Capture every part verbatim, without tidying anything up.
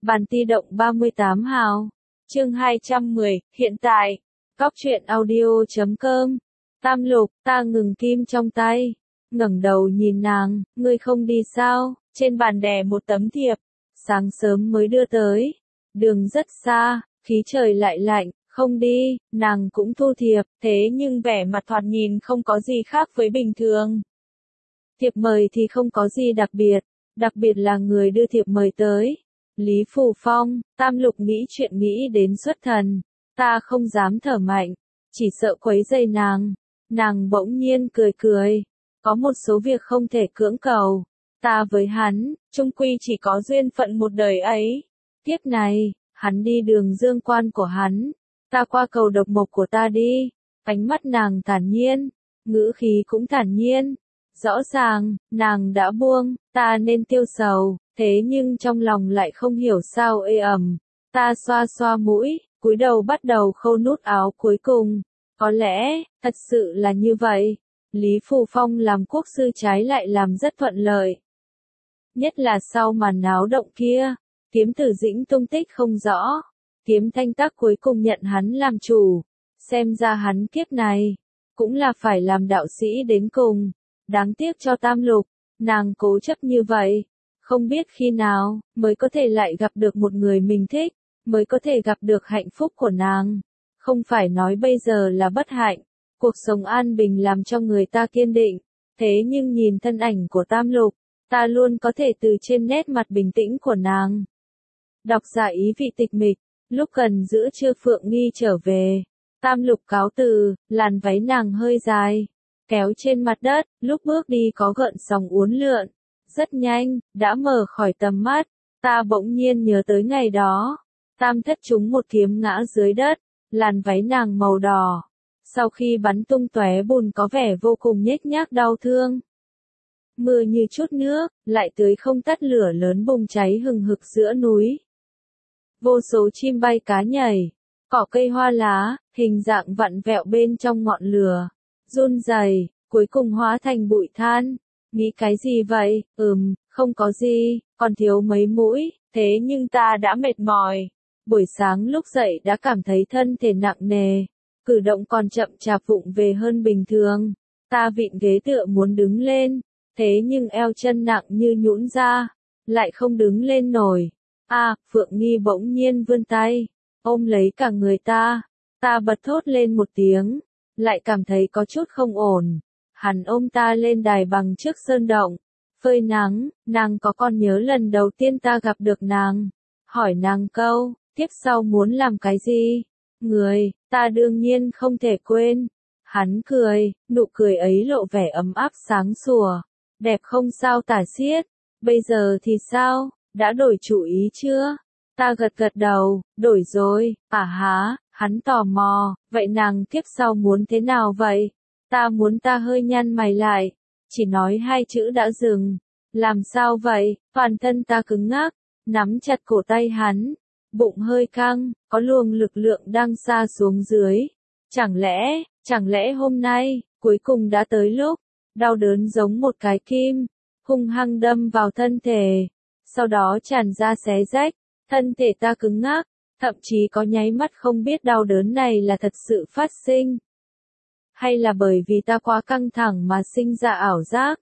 Bản ti động ba mươi tám hào. Chương hai trăm mười, hiện tại. Cóc truyện audio chấm com. Tam Lục, ta ngừng kim trong tay. Ngẩng đầu nhìn nàng, ngươi không đi sao? Trên bàn đè một tấm thiệp. Sáng sớm mới đưa tới. Đường rất xa, khí trời lại lạnh, không đi, nàng cũng thu thiệp, thế nhưng vẻ mặt thoạt nhìn không có gì khác với bình thường. Thiệp mời thì không có gì đặc biệt, đặc biệt là người đưa thiệp mời tới. Lý Phù Phong, Tam Lục nghĩ chuyện nghĩ đến xuất thần, ta không dám thở mạnh, chỉ sợ quấy rầy nàng. Nàng bỗng nhiên cười cười, có một số việc không thể cưỡng cầu, ta với hắn, chung quy chỉ có duyên phận một đời ấy. Tiếp này, hắn đi đường dương quan của hắn, ta qua cầu độc mộc của ta đi. Ánh mắt nàng thản nhiên, ngữ khí cũng thản nhiên. Rõ ràng, nàng đã buông, ta nên tiêu sầu, thế nhưng trong lòng lại không hiểu sao ê ẩm. Ta xoa xoa mũi, cúi đầu bắt đầu khâu nút áo cuối cùng. Có lẽ, thật sự là như vậy. Lý Phù Phong làm quốc sư trái lại làm rất thuận lợi. Nhất là sau màn náo động kia, Kiếm Tử Dĩnh tung tích không rõ. Kiếm Thanh Tác cuối cùng nhận hắn làm chủ. Xem ra hắn kiếp này, cũng là phải làm đạo sĩ đến cùng. Đáng tiếc cho Tam Lục, nàng cố chấp như vậy. Không biết khi nào, mới có thể lại gặp được một người mình thích, mới có thể gặp được hạnh phúc của nàng. Không phải nói bây giờ là bất hạnh, cuộc sống an bình làm cho người ta kiên định. Thế nhưng nhìn thân ảnh của Tam Lục, ta luôn có thể từ trên nét mặt bình tĩnh của nàng. Đọc giả ý vị tịch mịch, lúc gần giữa trưa Phượng Nghi trở về. Tam Lục cáo từ, làn váy nàng hơi dài, kéo trên mặt đất, lúc bước đi có gợn sóng uốn lượn. Rất nhanh, đã mở khỏi tầm mắt, ta bỗng nhiên nhớ tới ngày đó. Tam thất trúng một kiếm ngã dưới đất, làn váy nàng màu đỏ. Sau khi bắn tung tóe bùn có vẻ vô cùng nhếch nhác đau thương. Mưa như chút nước, lại tưới không tắt lửa lớn bùng cháy hừng hực giữa núi. Vô số chim bay cá nhảy, cỏ cây hoa lá, hình dạng vặn vẹo bên trong ngọn lửa. Run rẩy, cuối cùng hóa thành bụi than. Nghĩ cái gì vậy? Ừm, không có gì, còn thiếu mấy mũi, thế nhưng ta đã mệt mỏi. Buổi sáng lúc dậy đã cảm thấy thân thể nặng nề, cử động còn chậm chạp vụng về hơn bình thường. Ta vịn ghế tựa muốn đứng lên, thế nhưng eo chân nặng như nhũn ra, lại không đứng lên nổi. À, Phượng Nghi bỗng nhiên vươn tay, ôm lấy cả người ta. Ta bật thốt lên một tiếng, lại cảm thấy có chút không ổn. Hắn ôm ta lên đài bằng trước sơn động, phơi nắng. Nàng có còn nhớ lần đầu tiên ta gặp được nàng? Hỏi nàng câu, tiếp sau muốn làm cái gì? Người, ta đương nhiên không thể quên. Hắn cười, nụ cười ấy lộ vẻ ấm áp sáng sủa, đẹp không sao tả xiết. Bây giờ thì sao, đã đổi chủ ý chưa? Ta gật gật đầu, đổi rồi. À há, hắn tò mò, vậy nàng tiếp sau muốn thế nào vậy? Ta muốn ta hơi nhăn mày lại, chỉ nói hai chữ đã dừng. Làm sao vậy? Toàn thân ta cứng ngắc, nắm chặt cổ tay hắn, bụng hơi căng, có luồng lực lượng đang xa xuống dưới. Chẳng lẽ, chẳng lẽ hôm nay, cuối cùng đã tới lúc, đau đớn giống một cái kim, hung hăng đâm vào thân thể, sau đó tràn ra xé rách, thân thể ta cứng ngắc, thậm chí có nháy mắt không biết đau đớn này là thật sự phát sinh. Hay là bởi vì ta quá căng thẳng mà sinh ra ảo giác.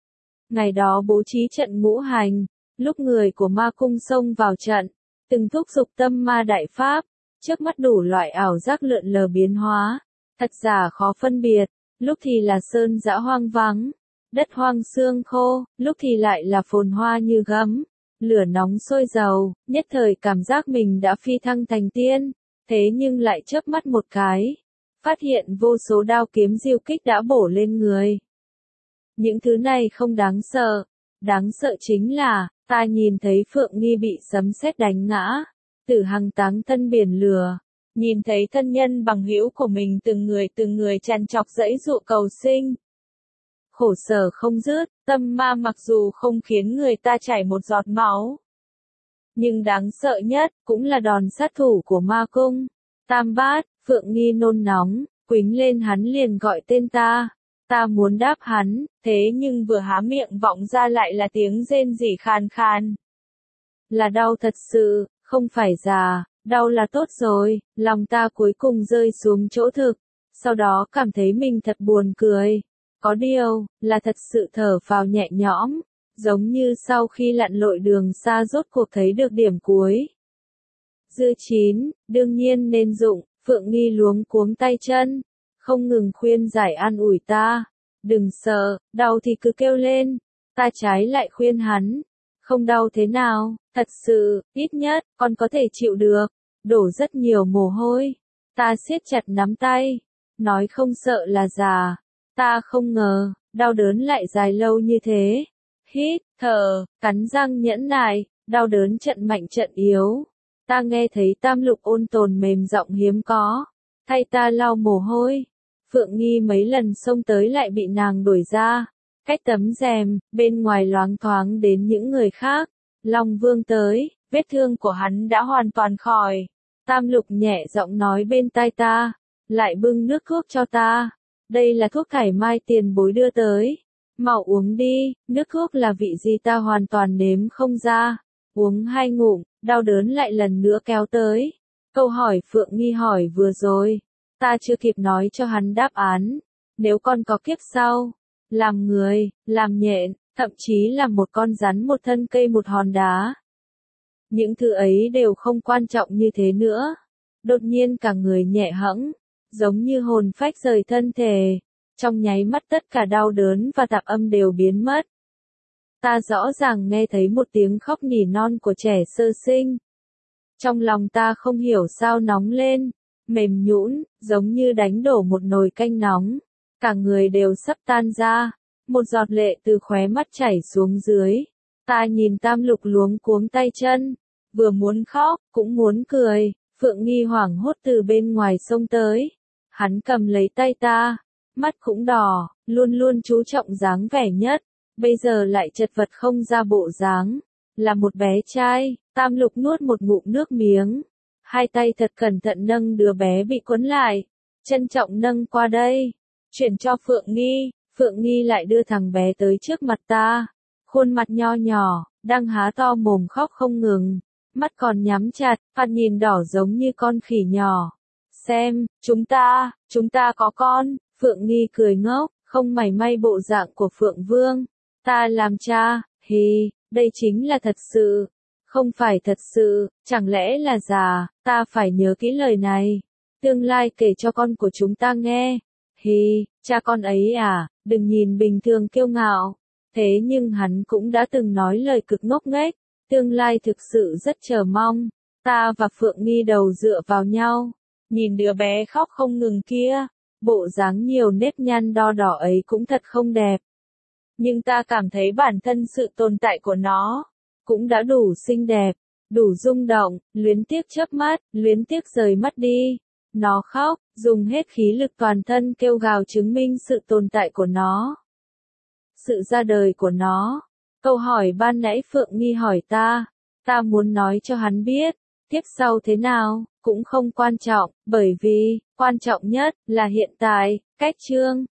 Ngày đó bố trí trận ngũ hành, lúc người của ma cung xông vào trận, từng thúc giục tâm ma đại pháp, trước mắt đủ loại ảo giác lượn lờ biến hóa, thật giả khó phân biệt, lúc thì là sơn dã hoang vắng, đất hoang xương khô, lúc thì lại là phồn hoa như gấm, lửa nóng sôi dầu, nhất thời cảm giác mình đã phi thăng thành tiên, thế nhưng lại chớp mắt một cái, phát hiện vô số đao kiếm diêu kích đã bổ lên người. Những thứ này không đáng sợ, đáng sợ chính là, ta nhìn thấy Phượng Nghi bị sấm sét đánh ngã, Tử Hằng táng thân biển lửa, nhìn thấy thân nhân bằng hữu của mình từng người từng người trằn trọc giãy giụa cầu sinh. Khổ sở không dứt, tâm ma mặc dù không khiến người ta chảy một giọt máu, nhưng đáng sợ nhất, cũng là đòn sát thủ của ma cung. Tam Bát, Phượng Nghi nôn nóng, quýnh lên hắn liền gọi tên ta. Ta muốn đáp hắn, thế nhưng vừa há miệng vọng ra lại là tiếng rên rỉ khàn khàn. là đau thật sự, không phải già, đau là tốt rồi, lòng ta cuối cùng rơi xuống chỗ thực, sau đó cảm thấy mình thật buồn cười. Có điều, là thật sự thở phào nhẹ nhõm, giống như sau khi lặn lội đường xa rốt cuộc thấy được điểm cuối. Dư chín, đương nhiên nên dụng, Phượng Nghi luống cuống tay chân, không ngừng khuyên giải an ủi ta. Đừng sợ, đau thì cứ kêu lên. Ta trái lại khuyên hắn. Không đau thế nào, thật sự, ít nhất, con có thể chịu được. Đổ rất nhiều mồ hôi. Ta siết chặt nắm tay. Nói không sợ là già. Ta không ngờ, đau đớn lại dài lâu như thế. Hít, thở, cắn răng nhẫn nại, đau đớn trận mạnh trận yếu. Ta nghe thấy Tam Lục ôn tồn mềm giọng hiếm có. Thay ta lau mồ hôi. Phượng Nghi mấy lần xông tới lại bị nàng đuổi ra. Cách tấm rèm, bên ngoài loáng thoáng đến những người khác. Long Vương tới, vết thương của hắn đã hoàn toàn khỏi. Tam Lục nhẹ giọng nói bên tai ta. Lại bưng nước thuốc cho ta. Đây là thuốc thải mai tiền bối đưa tới. Mau uống đi, nước thuốc là vị gì ta hoàn toàn nếm không ra. Uống hai ngụm, đau đớn lại lần nữa kéo tới. Câu hỏi Phượng Nghi hỏi vừa rồi. Ta chưa kịp nói cho hắn đáp án. Nếu con có kiếp sau, làm người, làm nhện, thậm chí là một con rắn một thân cây một hòn đá. Những thứ ấy đều không quan trọng như thế nữa. Đột nhiên cả người nhẹ hẫng, giống như hồn phách rời thân thể. Trong nháy mắt tất cả đau đớn và tạp âm đều biến mất. Ta rõ ràng nghe thấy một tiếng khóc nỉ non của trẻ sơ sinh. Trong lòng ta không hiểu sao nóng lên, mềm nhũn, giống như đánh đổ một nồi canh nóng. Cả người đều sắp tan ra, một giọt lệ từ khóe mắt chảy xuống dưới. Ta nhìn Tam Lục luống cuống tay chân, vừa muốn khóc, cũng muốn cười. Phượng Nghi hoảng hốt từ bên ngoài xông tới. Hắn cầm lấy tay ta, mắt cũng đỏ, luôn luôn chú trọng dáng vẻ nhất. Bây giờ lại chật vật không ra bộ dáng, là một bé trai. Tam Lục nuốt một ngụm nước miếng, hai tay thật cẩn thận nâng đứa bé bị quấn lại, trân trọng nâng qua đây, chuyển cho Phượng Nghi. Phượng Nghi lại đưa thằng bé tới trước mặt ta, khuôn mặt nho nhỏ, đang há to mồm khóc không ngừng, mắt còn nhắm chặt, mặt nhìn đỏ giống như con khỉ nhỏ. Xem, chúng ta, chúng ta có con. Phượng Nghi cười ngốc, không mảy may bộ dạng của Phượng Vương. Ta làm cha, hì, đây chính là thật sự. Không phải thật sự, chẳng lẽ là già, ta phải nhớ kỹ lời này. Tương lai kể cho con của chúng ta nghe. Hì, cha con ấy à, đừng nhìn bình thường kiêu ngạo. Thế nhưng hắn cũng đã từng nói lời cực ngốc nghếch. Tương lai thực sự rất chờ mong. Ta và Phượng Nghi đầu dựa vào nhau. Nhìn đứa bé khóc không ngừng kia. Bộ dáng nhiều nếp nhăn đo đỏ ấy cũng thật không đẹp. Nhưng ta cảm thấy bản thân sự tồn tại của nó cũng đã đủ xinh đẹp, đủ rung động, luyến tiếc chớp mắt, luyến tiếc rời mắt đi. Nó khóc, dùng hết khí lực toàn thân kêu gào chứng minh sự tồn tại của nó. Sự ra đời của nó. Câu hỏi ban nãy Phượng Nghi hỏi ta, ta muốn nói cho hắn biết, tiếp sau thế nào, cũng không quan trọng, bởi vì, quan trọng nhất, là hiện tại, cách chương.